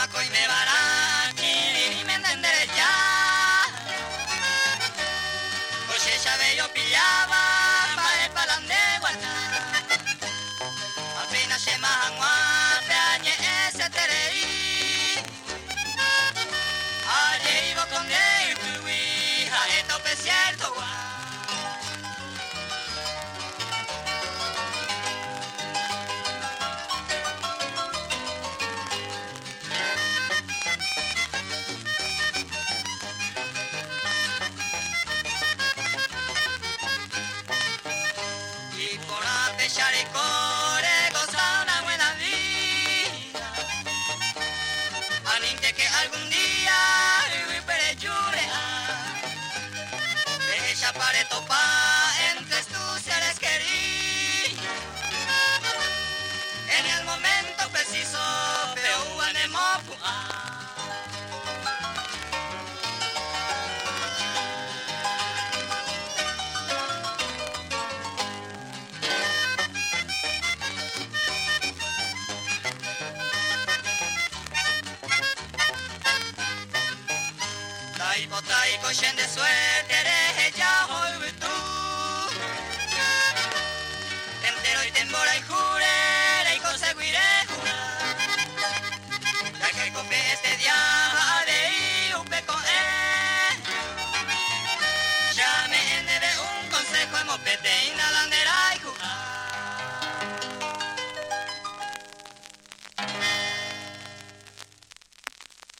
Paco y me baraki y me entenderé ya. Oye, ya ve yo pillaba pa el palan de guarda. Apenas se mahangua pe añe ese terei. Aye iba con el tuwi a esto pe cierto gua. Y corre goza una buena vida. Aninte que algún día y pere llorea. Deje chapare topa entre tus seres queridos. En el momento preciso veo un emopua. Tai cochen de suerte eres ya hoy tú. Entero y tembora y jure y conseguiré jurar. Ya que copé este día de ir un peco ya me debe un consejo en mopete y la landera.